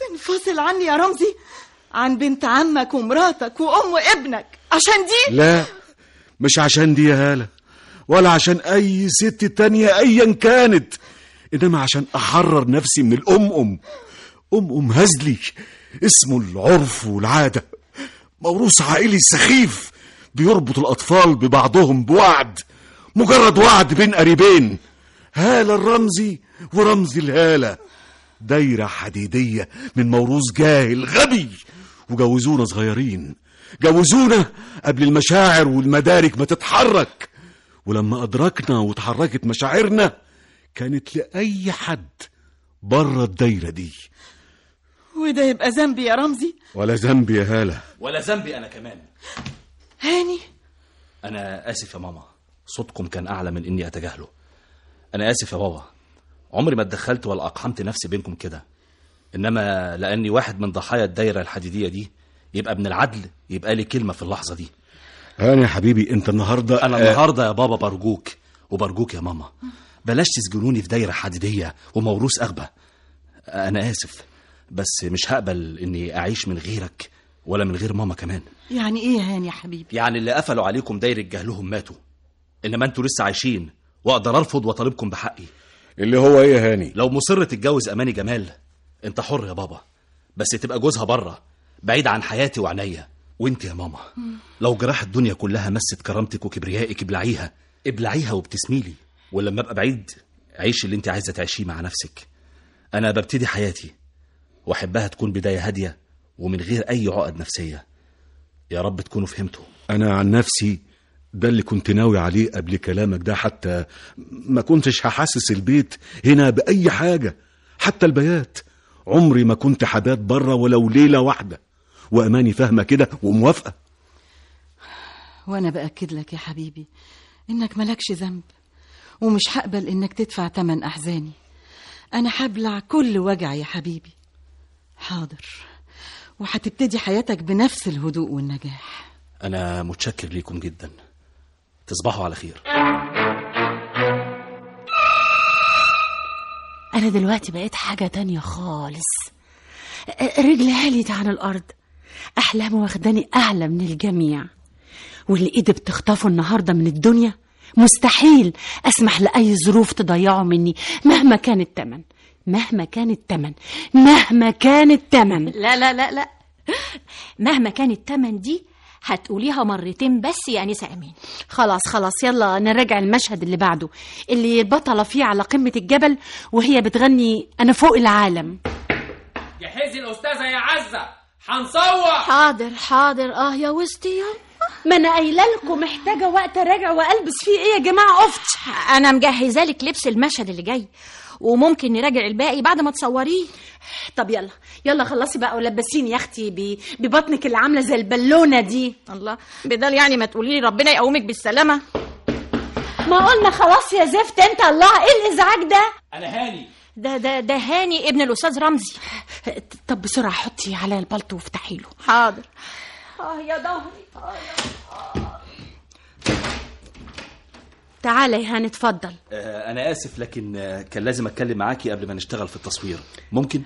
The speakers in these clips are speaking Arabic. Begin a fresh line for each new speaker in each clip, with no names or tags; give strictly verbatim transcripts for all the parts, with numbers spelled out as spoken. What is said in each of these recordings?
تنفصل عني يا رمزي عن بنت عمك ومراتك وام ابنك عشان دي؟
لا، مش عشان دي يا هالة، ولا عشان اي ست تانية ايا كانت، انما عشان احرر نفسي من الام ام ام ام هزلي اسمه العرف والعادة، موروث عائلي سخيف بيربط الاطفال ببعضهم بوعد، مجرد وعد بين قريبين، هالة الرمزي ورمزي الهالة، دايرة حديدية من موروث جاهل غبي، وجوزونا صغيرين، جوزونا قبل المشاعر والمدارك ما تتحرك، ولما أدركنا وتحركت مشاعرنا كانت لأي حد بره الدايرة دي.
وده يبقى ذنبي يا رمزي؟
ولا ذنبي يا هالة،
ولا ذنبي أنا كمان.
هاني،
أنا آسف يا ماما، صوتكم كان أعلى من إني أتجاهله. أنا آسف يا بابا، عمري ما اتدخلت ولا أقحمت نفسي بينكم كده، إنما لأني واحد من ضحايا الدايرة الحديدية دي يبقى ابن العدل يبقى لي كلمة في اللحظة دي.
هاني يا حبيبي، أنت النهاردة
أنا النهاردة يا بابا برجوك وبرجوك يا ماما، بلاش تسجنوني في دايرة حديدية وموروث أغبى. أنا آسف، بس مش هقبل إني أعيش من غيرك ولا من غير ماما كمان.
يعني إيه يا هاني يا حبيبي؟
يعني اللي قفلوا عليكم دايرة جهلهم ماتوا، إنما أنتوا لسه عايشين، وأقدر أرفض وأطالبكم بحقي.
اللي هو إيه يا هاني؟
لو مصر تتجوز أماني جمال أنت حر يا بابا، بس تبقى جوزها بره بعيد عن حياتي وعناية. وانت يا ماما لو جراح الدنيا كلها مست كرامتك وكبريائك ابلعيها ابلعيها وابتسميلي، ولما ابقى بعيد عيش اللي انت عايزة تعيشيه مع نفسك. أنا ببتدي حياتي وأحبها تكون بداية هادية ومن غير أي عقد نفسية. يا رب تكونوا فهمتوا.
أنا عن نفسي ده اللي كنت ناوي عليه قبل كلامك ده، حتى ما كنتش هحسس البيت هنا بأي حاجة، حتى البيات عمري ما كنت حبات بره ولو ليلة واحدة، وأماني فاهمة كده وموافقة.
وأنا بأكد لك يا حبيبي إنك ملكش ذنب، ومش هقبل إنك تدفع تمن أحزاني. أنا هبلع كل وجع يا حبيبي. حاضر، وهتبتدي حياتك بنفس الهدوء والنجاح.
أنا متشكر ليكم جدا، تصبحوا على خير.
أنا دلوقتي بقيت حاجة تانية خالص، رجلي عالية عن الأرض، أحلامي واخداني أعلى من الجميع، واللي إيدي بتخطفه النهاردة من الدنيا مستحيل أسمح لأي ظروف تضيعه مني مهما كان التمن، مهما كان التمن، مهما كان التمن.
لا لا لا لا، مهما كان التمن دي هتقوليها مرتين بس يا أنسة أمين.
خلاص خلاص، يلا نراجع المشهد اللي بعده، اللي البطلة فيه على قمة الجبل وهي بتغني أنا فوق العالم.
جهزي الأستاذة يا عزة، هنصور.
حاضر حاضر. اه يا وسطي،
ما أنا قايله لكم محتاجة وقت أراجع وألبس فيه إيه يا جماعة. أفت
أنا مجهزة لك لبس المشهد اللي جاي، وممكن نراجع الباقي بعد ما تصوريه.
طب يلا يلا خلصي بقى ولبسيني يا اختي ببطنك اللي عامله زي البالونه دي.
الله، بدل يعني ما تقولي لي ربنا يقومك بالسلامه.
ما قلنا خلاص يا زفت انت. الله، ايه الازعاج ده؟
انا هاني.
ده ده ده هاني ابن الاستاذ رمزي.
طب بسرعه حطي على البلطو وافتحي له.
حاضر.
اه يا ظهري. آه. تعالى يا هاني اتفضل.
آه أنا آسف، لكن آه كان لازم أتكلم معاكي قبل ما نشتغل في التصوير، ممكن؟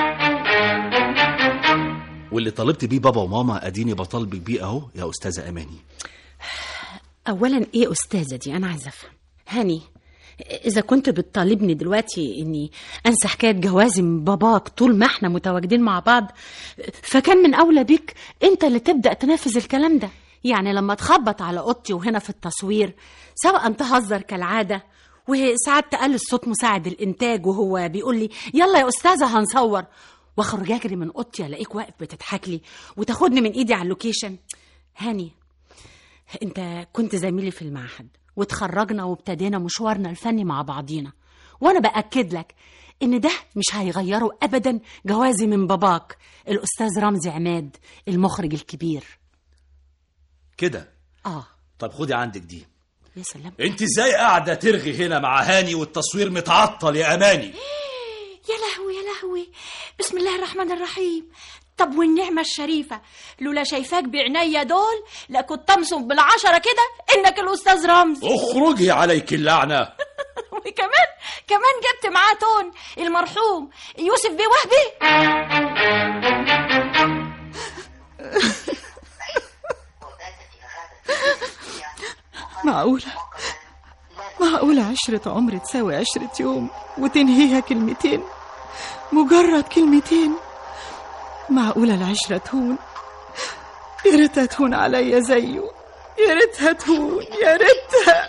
واللي طالبت بيه بابا وماما أديني بطالبك بيه أهو يا أستاذة أماني.
أولا إيه أستاذة دي؟ أنا عايزة أفهم. هاني، إذا كنت بتطالبني دلوقتي إني أنسى حكاية جوازي من باباك طول ما إحنا متواجدين مع بعض، فكان من أولى بيك أنت اللي تبدأ تنفذ الكلام ده. يعني لما تخبط على أوضتي وهنا في التصوير، سواء تهزر كالعادة وساعات تقلل صوت مساعد الإنتاج وهو بيقول لي يلا يا أستاذة هنصور، واخرج أجري من أوضتي ألاقيك واقف بتضحك لي وتاخدني من إيدي على اللوكيشن. هاني، أنت كنت زميلي في المعهد وتخرجنا وابتدينا مشوارنا الفني مع بعضينا، وأنا بأكد لك إن ده مش هيغيره أبدا جوازي من باباك الأستاذ رمزي عماد المخرج الكبير.
كده؟
آه.
طب خدي عندك دي.
يا سلام،
انت ازاي قاعدة ترغي هنا مع هاني والتصوير متعطل يا أماني؟
يا لهوي يا لهوي، بسم الله الرحمن الرحيم. طب والنعمة الشريفة، لولا شايفاك بعناية دول لكنت أمسم بالعشرة كده إنك الأستاذ رمزي.
اخرجي عليك اللعنة.
وكمان كمان جبت معاه تون المرحوم يوسف بيه وهبي.
معقولة معقولة عشرة عمر تساوي عشرة يوم وتنهيها كلمتين، مجرد كلمتين؟ معقولة العشرة تهون؟ يا ريتها تهون عليا زيه، يا ريتها تهون، يا ريتها.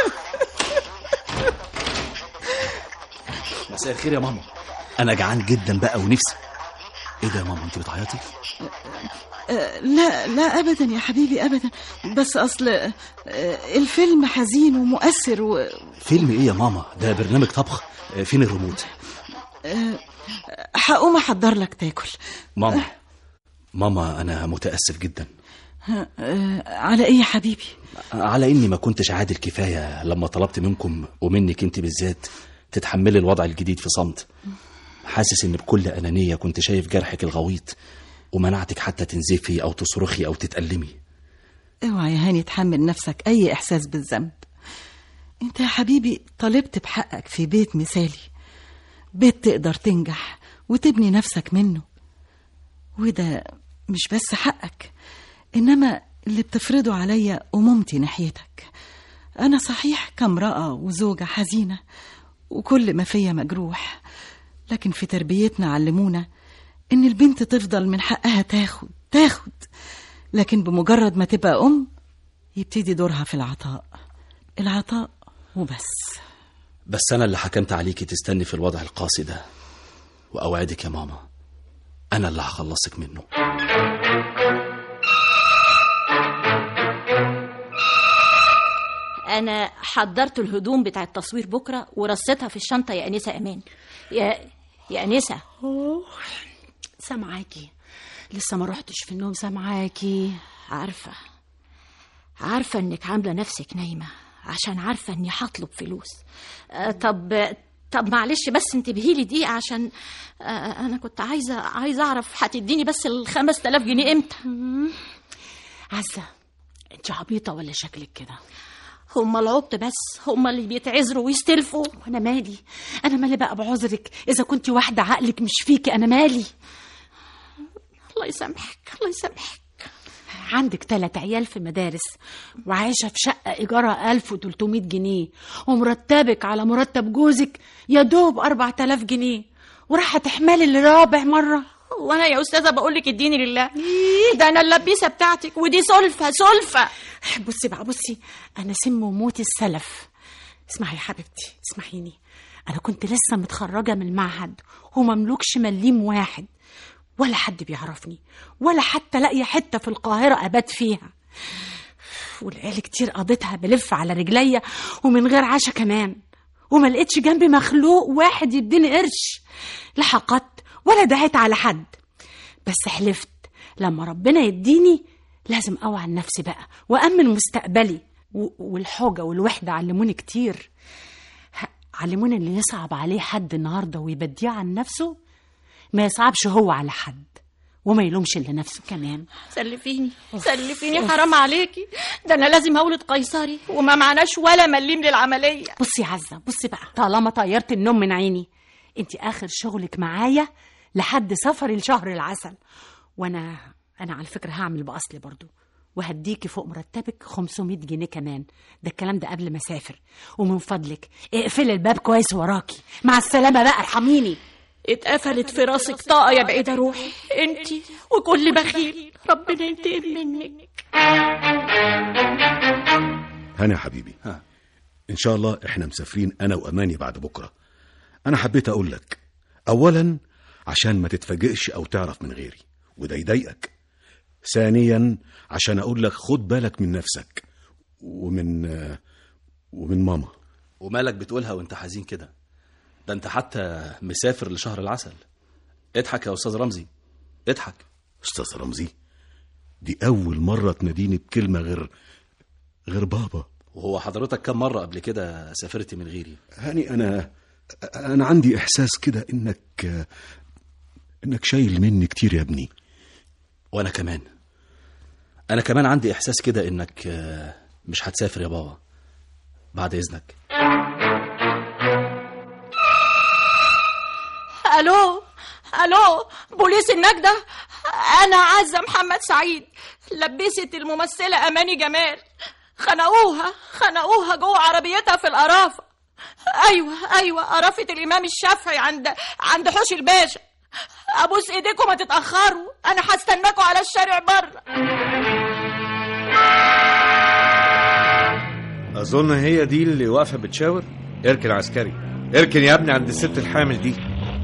مساء الخير يا ماما، انا جعان جدا بقى ونفسي. ايه ده يا ماما، انت بتعيطي؟
أه لا لا ابدا يا حبيبي ابدا، بس اصل أه الفيلم حزين ومؤثر و...
فيلم ايه يا ماما؟ ده برنامج طبخ. أه فين الريموت؟
أه هقوم احضر لك تاكل.
ماما ماما انا متاسف جدا.
أه على ايه يا حبيبي؟
على اني ما كنتش عادل كفايه لما طلبت منكم ومنك انت بالذات تتحملي الوضع الجديد في صمت. حاسس ان بكل انانيه كنت شايف جرحك الغويط ومنعتك حتى تنزفي او تصرخي او تتألمي.
اوعى يا هاني تحمل نفسك اي احساس بالذنب. انت يا حبيبي طالبت بحقك في بيت مثالي، بيت تقدر تنجح وتبني نفسك منه، وده مش بس حقك انما اللي بتفرضه عليا أمومتي ناحيتك. انا صحيح كامرأة وزوجة حزينة وكل ما فيا مجروح، لكن في تربيتنا علمونا إن البنت تفضل من حقها تاخد تاخد لكن بمجرد ما تبقى أم يبتدي دورها في العطاء العطاء وبس.
بس أنا اللي حكمت عليكي تستني في الوضع القاسي ده، وأوعدك يا ماما أنا اللي هخلصك منه.
أنا حضرت الهدوم بتاع التصوير بكرة ورصيتها في الشنطة يا أنسة أمان. يا يا أنسة.
أوه سامعاكي، لسه ما رحتش في النوم. سامعاكي.
عارفة عارفة إنك عاملة نفسك نايمة عشان عارفة إني هطلب فلوس. أه طب طب معلش بس انتبهيلي دقيقة عشان أه أنا كنت عايزة عايزة أعرف هتديني بس الخمس تلاف جنيه إمتى؟
عزة أنت عبيطة ولا شكلك كده؟
هما العبط بس هما اللي بيتعذروا ويستلفوا،
وانا مالي؟ انا مالي بقى بعذرك؟ اذا كنت واحده عقلك مش فيكي انا مالي؟
الله يسامحك الله يسامحك.
عندك ثلاث عيال في مدارس وعايشه في شقه ايجارها ألف وتلتمية جنيه، ومرتبك على مرتب جوزك يا دوب أربعة آلاف جنيه، وراح تحملي لرابع مره.
وانا يا استاذه بقول لك اديني لله، ده انا اللبيسه بتاعتك ودي سلفه سلفه.
بصي بقى بصي، انا سم وموت السلف. اسمعي يا حبيبتي اسمحيني، انا كنت لسه متخرجه من المعهد ومملوكش مليم واحد، ولا حد بيعرفني ولا حتى لاقيه حته في القاهره ابات فيها، والعيال كتير قضيتها بلف على رجليا ومن غير عشا كمان، وما لقيتش جنبي مخلوق واحد يديني قرش. لا حقدت ولا دعيت على حد، بس حلفت لما ربنا يديني لازم اوعى عن نفسي بقى وامن مستقبلي. والحوجه والوحده علموني كتير، علموني اللي يصعب عليه حد النهارده ويبديه عن نفسه ما يصعبش هو على حد، وما يلومش الا نفسه كمان.
سلفيني سلفيني حرام عليكي، ده انا لازم اولد قيصري وما معناش ولا مليم للعمليه.
بصي عزه بصي بقى، طالما طيرت النوم من عيني انت اخر شغلك معايا لحد سفري لشهر العسل، وانا انا على فكره هعمل باصلي برضو، وهديكي فوق مرتبك خمسمية جنيه كمان. ده الكلام ده قبل ما اسافر، ومن فضلك اقفلي الباب كويس وراكي. مع السلامه بقى، ارحميني.
اتقفلت في راسك طاقه يا بعيده روحي، انتي وكل بخيل ربنا ينتقم منك.
هاني يا حبيبي، ها. ان شاء الله احنا مسافرين انا واماني بعد بكره. انا حبيت اقول لك اولا عشان ما تتفاجئش او تعرف من غيري وده يضايقك، ثانيا عشان اقول لك خد بالك من نفسك ومن ومن ماما.
ومالك بتقولها وانت حزين كده؟ ده انت حتى مسافر لشهر العسل. اضحك يا استاذ رمزي اضحك.
استاذ رمزي؟ دي اول مره تناديني بكلمه غير غير بابا.
وهو حضرتك كم مره قبل كده سافرت من غيري؟
هاني انا انا عندي احساس كده انك انك شايل مني كتير يا ابني.
وانا كمان انا كمان عندي احساس كده انك مش هتسافر يا بابا بعد اذنك.
الو الو بوليس النجدة، انا عزة محمد سعيد، لبست الممثلة اماني جمال. خنقوها خنقوها جوه عربيتها في القرافة. ايوه ايوه قرافة الامام الشافعي عند عند حوش الباشا. ابوس ايديكم ما تتاخروا، انا هستناكم على الشارع بره.
اظن هي دي اللي واقفه بتشاور. اركن عسكري، اركن يا ابني عند الست الحامل دي.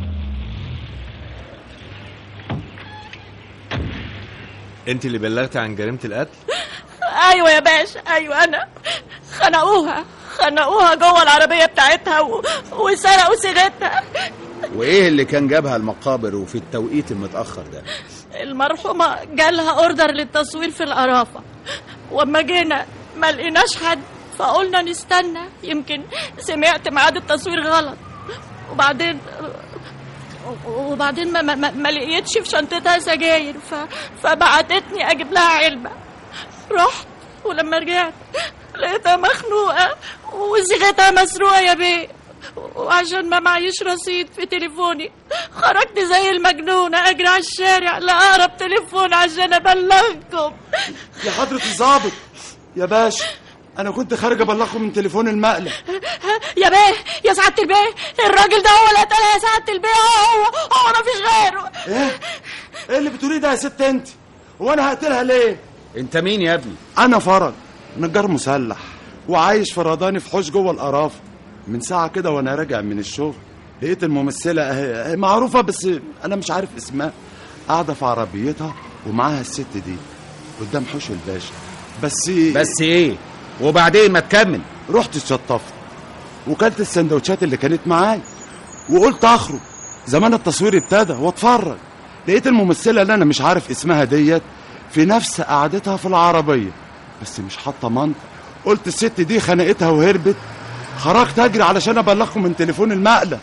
انت اللي بلغتي عن جريمه القتل؟
ايوه يا باشا، ايوه انا. خنقوها خنقوها جوه العربيه بتاعتها و... وسرقوا سيرتها.
وايه اللي كان جابها المقابر وفي التوقيت المتاخر ده؟
المرحومه جالها اوردر للتصوير في القرافه، واما جينا ما لقيناش حد، فقلنا نستنى يمكن سمعت ميعاد التصوير غلط. وبعدين وبعدين ما, ما, ما لقيتش في شنطتها سجاير، ف... فبعتتني اجيب لها علبه. رحت ولما رجعت لقيتها مخنوقه وصيغتها مسروقه يا بيه، وعشان ما معيش رصيد في تليفوني خرجت زي المجنونه اجري على الشارع لاقرب تليفون عشان ابلغكم.
يا حضرة الضابط يا باشا، انا كنت خارج ابلغكم من تليفون المقلب.
يا بيه يا سعاده البيه، الراجل ده هو اللي قتلها يا سعاده البيه، هو هو ما فيش غيره.
ايه ايه اللي بتقوليه ده يا ست انت؟ وانا هقتلها ليه؟
انت مين يا ابني؟
انا فرج، نجار مسلح وعايش في رضاني في حوش جوه القرافه. من ساعه كده وانا راجع من الشغل لقيت الممثله اهي معروفه بس انا مش عارف اسمها، قاعده في عربيتها ومعاها الست دي قدام حوش الباشا. بس
بس ايه؟ وبعدين ما تكمل.
رحت اتشطفت وكلت السندوتشات اللي كانت معايا وقلت اخرج زمان التصوير ابتدى واتفرج. لقيت الممثله اللي انا مش عارف اسمها ديت في نفس قعدتها في العربيه بس مش حاطه منطق. قلت الست دي خنقتها وهربت، خرجت اجري علشان ابلغكم من تليفون المقلب.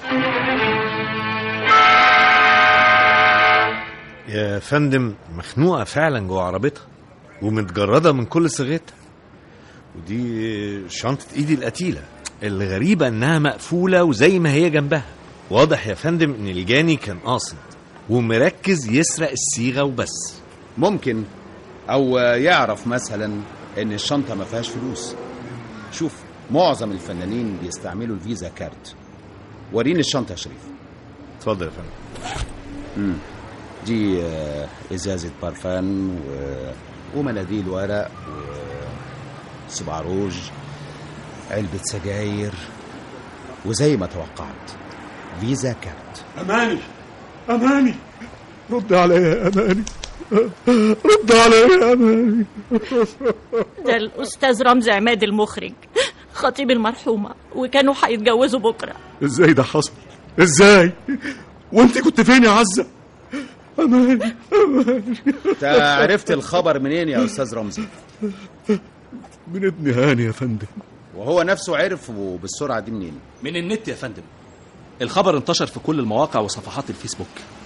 يا فندم مخنوقه فعلا جوه عربيتها ومتجرده من كل صيغتها، ودي شنطه ايدي القتيله. الغريبه انها مقفوله وزي ما هي جنبها. واضح يا فندم ان الجاني كان قاصد ومركز يسرق الصيغه وبس.
ممكن، او يعرف مثلا ان الشنطه ما فيهاش فلوس. شوف، معظم الفنانين بيستعملوا الفيزا كارت. وريني الشنطه يا شريف.
اتفضل يا فندم.
امم دي ازازه بارفان و... ومناديل ورق وصباع روج، علبه سجاير، وزي ما توقعت فيزا كارت.
اماني اماني رد عليا يا اماني، رد عليا يا اماني.
ده الاستاذ رمزي عماد المخرج خطيب المرحومه، وكانوا هيتجوزوا بكره.
ازاي ده حصل؟ ازاي؟ وانت كنت فين يا عزه؟ اماني اماني.
انت عرفت الخبر منين يا استاذ رمزي؟
من ابن هاني يا فندم.
وهو نفسه عرف بالسرعه دي منين؟
من النت يا فندم. الخبر انتشر في كل المواقع وصفحات الفيسبوك.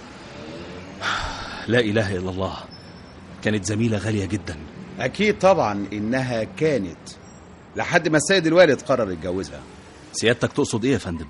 لا اله الا الله، كانت زميله غاليه جدا.
اكيد طبعا انها كانت، لحد ما السيد الوالد قرر يتجوزها.
سيادتك تقصد ايه يا فندم؟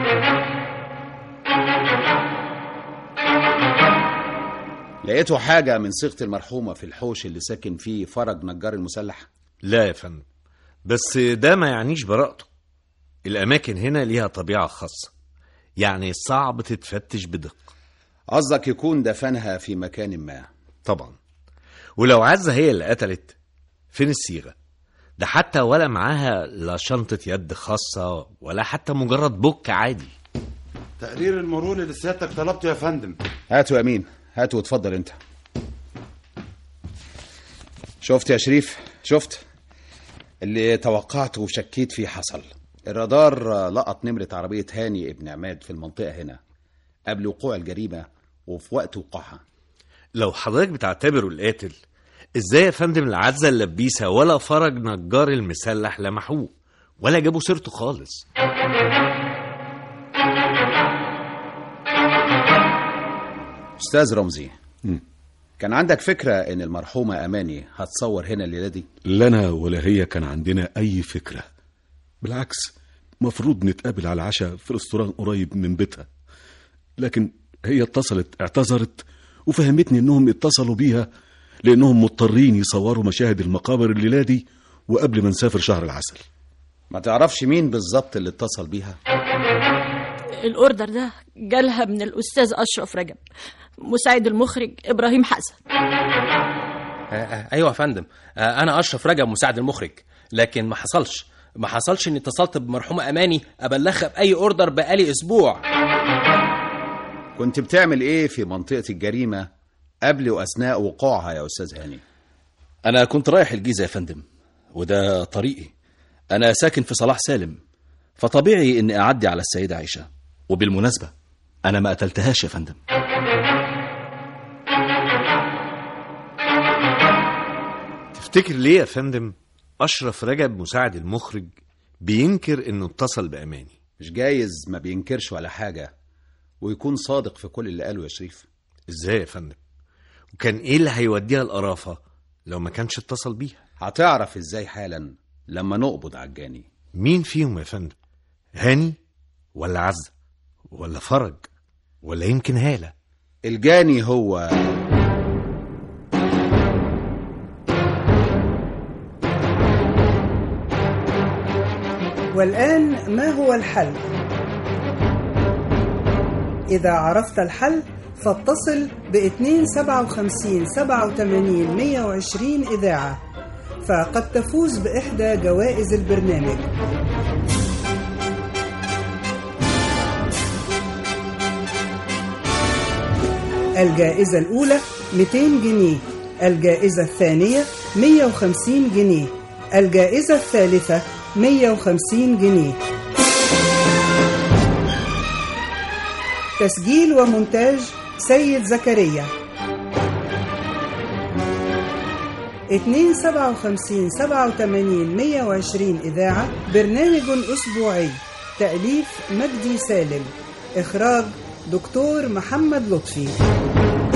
لقيته حاجه من صيغه المرحومه في الحوش اللي ساكن فيه فرج نجار المسلح؟
لا يا فندم، بس ده ما يعنيش براءته. الاماكن هنا ليها طبيعه خاصه، يعني صعب تتفتش بدقه.
قصدك يكون دفنها في مكان ما؟
طبعا. ولو عزة هي اللي قتلت، فين الصيغه؟ ده حتى ولا معاها لا شنطه يد خاصه ولا حتى مجرد بوك عادي.
تقرير المرور اللي سيادتك طلبته يا فندم.
هاتوا يا امين، هاتوا واتفضل انت. شفت يا شريف؟ شفت اللي توقعته وشكيت فيه حصل. الرادار لقط نمرة عربية هاني ابن عماد في المنطقة هنا قبل وقوع الجريمة وفي وقت وقوعها.
لو حضرتك بتعتبره القاتل، ازاي يا فندم العزة اللبيسة ولا فرج نجار المسلح لمحوه ولا جابوا سيرته خالص؟
أستاذ رمزي، م. كان عندك فكرة ان المرحومة اماني هتصور هنا الليلة دي؟
لا انا ولا هي كان عندنا اي فكرة، بالعكس مفروض نتقابل على العشاء في رستوران قريب من بيتها، لكن هي اتصلت اعتذرت وفهمتني انهم اتصلوا بيها لانهم مضطرين يصوروا مشاهد المقابر الليلة دي وقبل ما نسافر شهر العسل.
ما تعرفش مين بالظبط اللي اتصل بيها؟
الاوردر ده جالها من الاستاذ اشرف رجب، مساعد المخرج ابراهيم حسن.
ايوه يا فندم، انا اشرف رجب مساعد المخرج، لكن ما حصلش ما حصلش اني اتصلت بمرحومه اماني ابلغها باي اوردر بقالي اسبوع.
كنت بتعمل ايه في منطقه الجريمه قبل واثناء وقوعها يا استاذ هاني؟
انا كنت رايح الجيزه يا فندم، وده طريقي. انا ساكن في صلاح سالم، فطبيعي اني اعدي على السيده عائشه. وبالمناسبه انا ما قتلتهاش يا فندم.
تفتكر ليه يا فندم أشرف رجب مساعد المخرج بينكر إنه اتصل بأماني؟
مش جايز ما بينكرش ولا حاجة ويكون صادق في كل اللي قاله يا شريف؟
إزاي يا فندم؟ وكان إيه اللي هيوديها القرافة لو ما كانش اتصل بيها؟
هتعرف إزاي حالا لما نقبض على الجاني.
مين فيهم يا فندم؟ هاني ولا عزة ولا فرج ولا يمكن هالة؟
الجاني هو
والآن ما هو الحل؟ إذا عرفت الحل فاتصل باثنين سبعة وخمسين سبعة وثمانين مية وعشرين إذاعة، فقد تفوز بإحدى جوائز البرنامج. الجائزة الأولى مئتين جنيه، الجائزة الثانية مية وخمسين جنيه، الجائزة الثالثة مية وخمسين جنيه. تسجيل ومونتاج سيد زكريا. اثنين سبعة وخمسين سبعة وثمانين مية وعشرين إذاعة، برنامج أسبوعي، تأليف مجدي سالم، إخراج دكتور محمد لطفي.